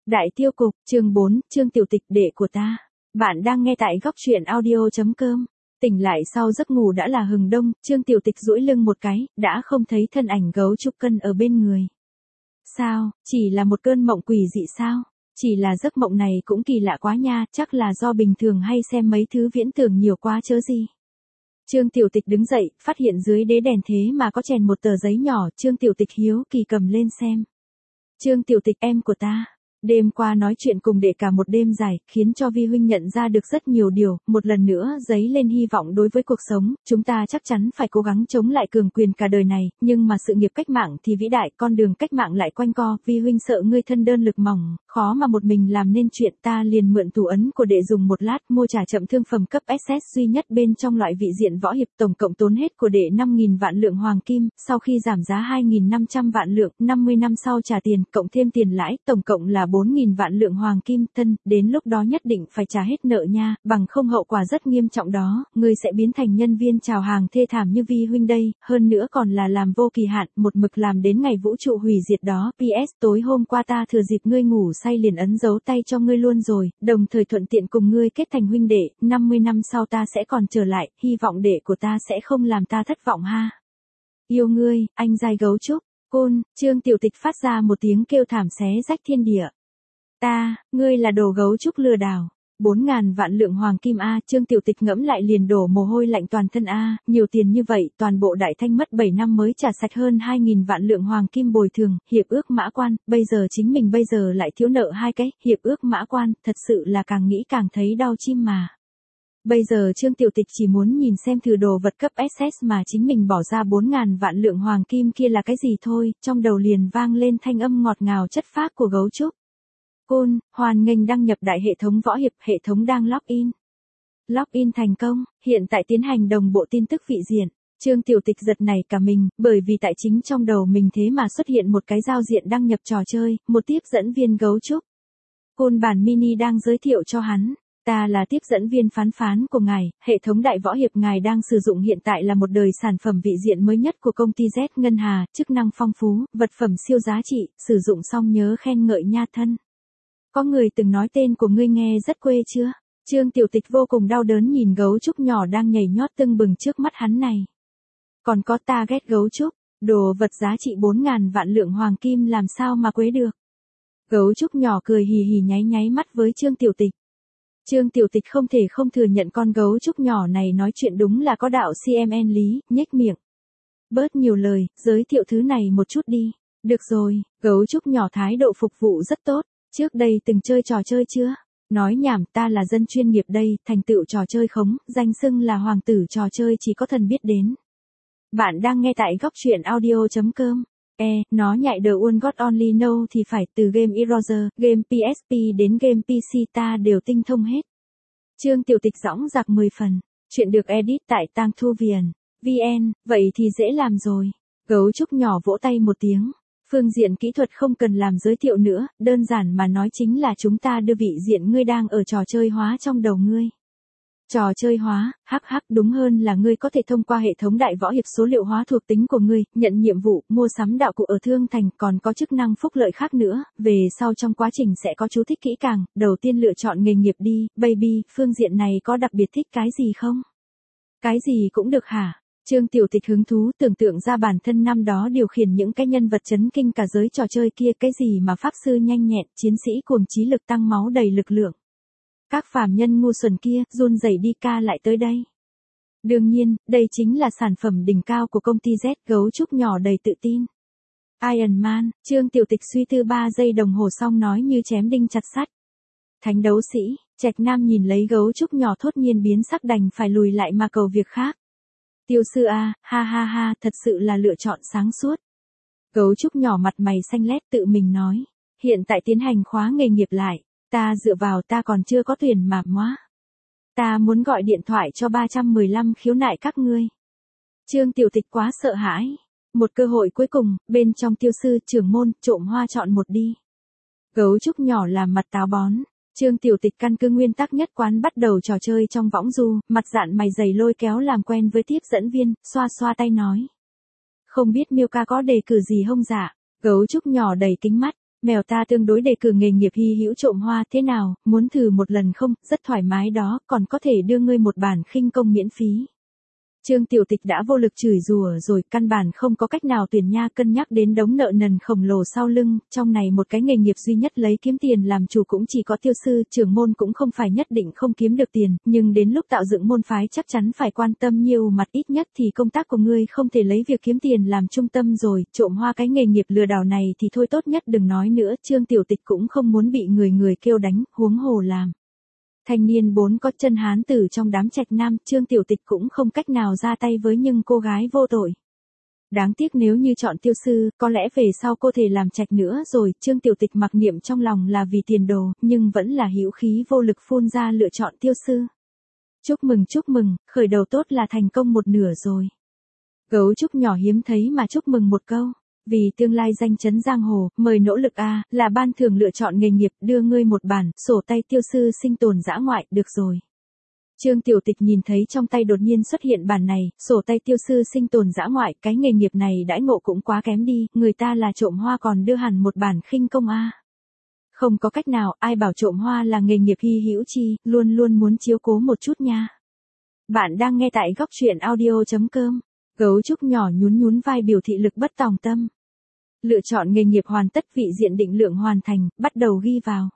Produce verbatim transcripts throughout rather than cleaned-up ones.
Đại tiêu cục, chương bốn, Trương Tiểu Tịch đệ của ta. Bạn đang nghe tại góc truyện audio chấm com. Tỉnh lại sau giấc ngủ đã là hừng đông, Trương Tiểu Tịch duỗi lưng một cái, đã không thấy thân ảnh gấu trúc cân ở bên người. Sao, chỉ là một cơn mộng quỷ dị sao? Chỉ là giấc mộng này cũng kỳ lạ quá nha, chắc là do bình thường hay xem mấy thứ viễn tưởng nhiều quá chớ gì. Trương Tiểu Tịch đứng dậy, phát hiện dưới đế đèn thế mà có chèn một tờ giấy nhỏ, Trương Tiểu Tịch hiếu kỳ cầm lên xem. Trương Tiểu Tịch em của ta. Đêm qua nói chuyện cùng đệ cả một đêm dài, khiến cho Vi huynh nhận ra được rất nhiều điều, một lần nữa dấy lên hy vọng đối với cuộc sống, chúng ta chắc chắn phải cố gắng chống lại cường quyền cả đời này, nhưng mà sự nghiệp cách mạng thì vĩ đại, con đường cách mạng lại quanh co, Vi huynh sợ ngươi thân đơn lực mỏng, khó mà một mình làm nên chuyện, ta liền mượn thủ ấn của đệ dùng một lát, mua trả chậm thương phẩm cấp ét ét duy nhất bên trong loại vị diện võ hiệp, tổng cộng tốn hết của đệ năm nghìn vạn lượng hoàng kim, sau khi giảm giá hai nghìn năm trăm vạn lượng, năm mươi năm sau trả tiền, cộng thêm tiền lãi, tổng cộng là bốn nghìn vạn lượng hoàng kim, thân, đến lúc đó nhất định phải trả hết nợ nha, bằng không hậu quả rất nghiêm trọng đó, ngươi sẽ biến thành nhân viên chào hàng thê thảm như Vi huynh đây, hơn nữa còn là làm vô kỳ hạn, một mực làm đến ngày vũ trụ hủy diệt đó, pê ét tối hôm qua ta thừa dịp ngươi ngủ say liền ấn dấu tay cho ngươi luôn rồi, đồng thời thuận tiện cùng ngươi kết thành huynh đệ, năm mươi năm sau ta sẽ còn trở lại, hy vọng đệ của ta sẽ không làm ta thất vọng ha. Yêu ngươi, anh giai gấu trúc. Côn, Trương Tiểu Tịch phát ra một tiếng kêu thảm xé rách thiên địa. Ta, ngươi là đồ gấu trúc lừa đảo. Bốn ngàn vạn lượng hoàng kim A, Trương Tiểu Tịch ngẫm lại liền đổ mồ hôi lạnh toàn thân A, nhiều tiền như vậy, toàn bộ đại thanh mất bảy năm mới trả sạch hơn hai nghìn vạn lượng hoàng kim bồi thường, hiệp ước mã quan, bây giờ chính mình bây giờ lại thiếu nợ hai cái, hiệp ước mã quan, thật sự là càng nghĩ càng thấy đau chim mà. Bây giờ Trương Tiểu Tịch chỉ muốn nhìn xem thử đồ vật cấp ét ét mà chính mình bỏ ra bốn ngàn vạn lượng hoàng kim kia là cái gì thôi, trong đầu liền vang lên thanh âm ngọt ngào chất phác của gấu trúc. Côn, hoan nghênh đăng nhập đại hệ thống võ hiệp, hệ thống đang login. Login thành công, hiện tại tiến hành đồng bộ tin tức vị diện. Trương Tiểu Tịch giật nảy cả mình, bởi vì tại chính trong đầu mình thế mà xuất hiện một cái giao diện đăng nhập trò chơi, một tiếp dẫn viên gấu trúc. Côn bản mini đang giới thiệu cho hắn. Ta là tiếp dẫn viên phán phán của ngài, hệ thống đại võ hiệp ngài đang sử dụng hiện tại là một đời sản phẩm vị diện mới nhất của công ty Z Ngân Hà, chức năng phong phú, vật phẩm siêu giá trị, sử dụng xong nhớ khen ngợi nha thân. Có người từng nói tên của ngươi nghe rất quê chưa? Trương Tiểu Tịch vô cùng đau đớn nhìn gấu trúc nhỏ đang nhảy nhót tưng bừng trước mắt hắn này. Còn có ta ghét gấu trúc, đồ vật giá trị bốn ngàn vạn lượng hoàng kim làm sao mà quế được. Gấu trúc nhỏ cười hì hì nháy nháy mắt với Trương Tiểu Tịch. Trương Tiểu Tịch không thể không thừa nhận con gấu trúc nhỏ này nói chuyện đúng là có đạo xê em en lý, nhếch miệng. Bớt nhiều lời, giới thiệu thứ này một chút đi. Được rồi, gấu trúc nhỏ thái độ phục vụ rất tốt. Trước đây từng chơi trò chơi chưa? Nói nhảm, ta là dân chuyên nghiệp đây, thành tựu trò chơi khống, danh xưng là hoàng tử trò chơi chỉ có thần biết đến. Bạn đang nghe tại góc truyện audio chấm com. E, nó nhạy the one God only know thì phải, từ game Eroser, game pê ét pê đến game pê xê ta đều tinh thông hết. Trương Tiểu Tịch dõng dạc mười phần, chuyện được edit tại Tang Thu Viền, vê en, vậy thì dễ làm rồi. Gấu trúc nhỏ vỗ tay một tiếng. Phương diện kỹ thuật không cần làm giới thiệu nữa, đơn giản mà nói chính là chúng ta đưa vị diện ngươi đang ở trò chơi hóa trong đầu ngươi. Trò chơi hóa, hắc hắc đúng hơn là ngươi có thể thông qua hệ thống đại võ hiệp số liệu hóa thuộc tính của ngươi, nhận nhiệm vụ, mua sắm đạo cụ ở thương thành, còn có chức năng phúc lợi khác nữa, về sau trong quá trình sẽ có chú thích kỹ càng, đầu tiên lựa chọn nghề nghiệp đi, baby, phương diện này có đặc biệt thích cái gì không? Cái gì cũng được hả? Trương Tiểu Tịch hứng thú tưởng tượng ra bản thân năm đó điều khiển những cái nhân vật chấn kinh cả giới trò chơi kia, cái gì mà pháp sư nhanh nhẹn, chiến sĩ cuồng trí lực tăng máu đầy lực lượng. Các phàm nhân ngu xuẩn kia, run rẩy đi ca lại tới đây. Đương nhiên, đây chính là sản phẩm đỉnh cao của công ty Z, gấu trúc nhỏ đầy tự tin. Iron Man, Trương Tiểu Tịch suy tư ba giây đồng hồ xong nói như chém đinh chặt sắt. Thánh đấu sĩ, Trạch Nam nhìn lấy gấu trúc nhỏ thốt nhiên biến sắc đành phải lùi lại mà cầu việc khác. Tiêu sư a, ha ha ha, thật sự là lựa chọn sáng suốt. Gấu trúc nhỏ mặt mày xanh lét tự mình nói. Hiện tại tiến hành khóa nghề nghiệp lại. Ta dựa vào ta còn chưa có tuyển mà móa. Ta muốn gọi điện thoại cho ba trăm mười lăm khiếu nại các ngươi. Trương Tiểu Tịch quá sợ hãi. Một cơ hội cuối cùng, bên trong tiêu sư trưởng môn, trộm hoa chọn một đi. Gấu trúc nhỏ làm mặt táo bón. Trương Tiểu Tịch căn cứ nguyên tắc nhất quán bắt đầu trò chơi trong võng du, mặt dạn mày dày lôi kéo làm quen với tiếp dẫn viên, xoa xoa tay nói. Không biết Miêu ca có đề cử gì không dạ? Gấu trúc nhỏ đầy kính mắt. Mèo ta tương đối đề cử nghề nghiệp hy hữu trộm hoa, thế nào, muốn thử một lần không, rất thoải mái đó, còn có thể đưa ngươi một bản khinh công miễn phí. Trương Tiểu Tịch đã vô lực chửi rủa rồi, căn bản không có cách nào tuyển nha, cân nhắc đến đống nợ nần khổng lồ sau lưng, trong này một cái nghề nghiệp duy nhất lấy kiếm tiền làm chủ cũng chỉ có tiêu sư, trưởng môn cũng không phải nhất định không kiếm được tiền, nhưng đến lúc tạo dựng môn phái chắc chắn phải quan tâm nhiều mặt, ít nhất thì công tác của ngươi không thể lấy việc kiếm tiền làm trung tâm rồi, trộm hoa cái nghề nghiệp lừa đảo này thì thôi tốt nhất đừng nói nữa, Trương Tiểu Tịch cũng không muốn bị người người kêu đánh, huống hồ làm. Thanh niên bốn có chân hán tử trong đám trạch nam, Trương Tiểu Tịch cũng không cách nào ra tay với nhưng cô gái vô tội. Đáng tiếc nếu như chọn tiêu sư, có lẽ về sau cô thể làm trạch nữa rồi, Trương Tiểu Tịch mặc niệm trong lòng là vì tiền đồ, nhưng vẫn là hữu khí vô lực phun ra lựa chọn tiêu sư. Chúc mừng chúc mừng, khởi đầu tốt là thành công một nửa rồi. Gấu trúc nhỏ hiếm thấy mà chúc mừng một câu. Vì tương lai danh chấn giang hồ, mời nỗ lực a, là ban thưởng lựa chọn nghề nghiệp, đưa ngươi một bản, sổ tay tiêu sư sinh tồn dã ngoại, được rồi. Trương Tiểu Tịch nhìn thấy trong tay đột nhiên xuất hiện bản này, sổ tay tiêu sư sinh tồn dã ngoại, cái nghề nghiệp này đãi ngộ cũng quá kém đi, người ta là trộm hoa còn đưa hẳn một bản khinh công a. Không có cách nào, ai bảo trộm hoa là nghề nghiệp hy hữu chi, luôn luôn muốn chiếu cố một chút nha. Bạn đang nghe tại góc truyện audio chấm com. Gấu trúc nhỏ nhún nhún vai biểu thị lực bất tòng tâm. Lựa chọn nghề nghiệp hoàn tất, vị diện định lượng hoàn thành, bắt đầu ghi vào.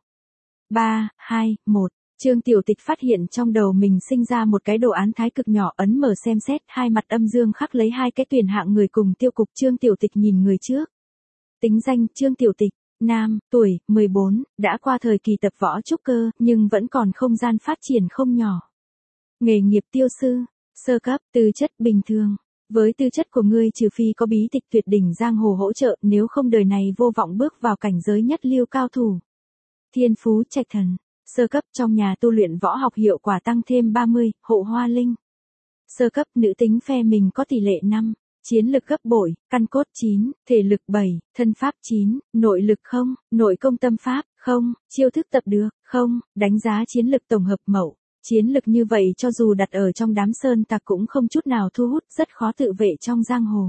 ba, hai, một. Trương Tiểu Tịch phát hiện trong đầu mình sinh ra một cái đồ án thái cực nhỏ, ấn mở xem xét, hai mặt âm dương khắc lấy hai cái tuyển hạng người cùng tiêu cục. Trương Tiểu Tịch nhìn người trước. Tính danh Trương Tiểu Tịch, nam, tuổi, mười bốn, đã qua thời kỳ tập võ trúc cơ, nhưng vẫn còn không gian phát triển không nhỏ. Nghề nghiệp tiêu sư, sơ cấp, tư chất bình thường. Với tư chất của ngươi trừ phi có bí tịch tuyệt đỉnh giang hồ hỗ trợ, nếu không đời này vô vọng bước vào cảnh giới nhất lưu cao thủ. Thiên phú trạch thần, sơ cấp trong nhà tu luyện võ học hiệu quả tăng thêm ba mươi, hộ hoa linh. Sơ cấp nữ tính phe mình có tỷ lệ năm, chiến lực gấp bội, căn cốt chín, thể lực bảy, thân pháp chín, nội lực không, nội công tâm pháp không, chiêu thức tập được không, đánh giá chiến lực tổng hợp mẫu. Chiến lực như vậy cho dù đặt ở trong đám sơn tặc cũng không chút nào thu hút, rất khó tự vệ trong giang hồ.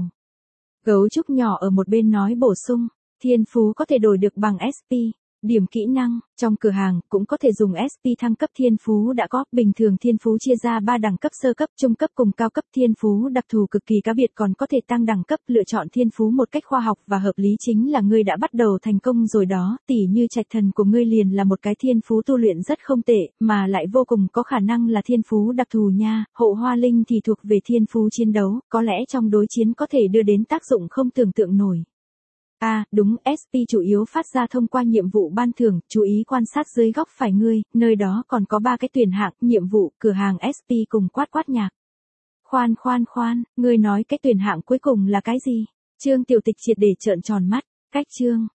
Gấu trúc nhỏ ở một bên nói bổ sung, thiên phú có thể đổi được bằng ét pê. Điểm kỹ năng, trong cửa hàng, cũng có thể dùng ét pê thăng cấp thiên phú đã có, bình thường thiên phú chia ra ba đẳng cấp sơ cấp, trung cấp cùng cao cấp, thiên phú đặc thù cực kỳ cá biệt còn có thể tăng đẳng cấp, lựa chọn thiên phú một cách khoa học và hợp lý chính là ngươi đã bắt đầu thành công rồi đó, tỉ như trạch thần của ngươi liền là một cái thiên phú tu luyện rất không tệ, mà lại vô cùng có khả năng là thiên phú đặc thù nha, hộ hoa linh thì thuộc về thiên phú chiến đấu, có lẽ trong đối chiến có thể đưa đến tác dụng không tưởng tượng nổi. À, đúng, ét pê chủ yếu phát ra thông qua nhiệm vụ ban thưởng, chú ý quan sát dưới góc phải ngươi, nơi đó còn có ba cái tuyển hạng, nhiệm vụ, cửa hàng ét pê cùng quát quát nhạc. Khoan khoan khoan, ngươi nói cái tuyển hạng cuối cùng là cái gì? Trương Tiểu Tịch triệt để trợn tròn mắt, cách chương,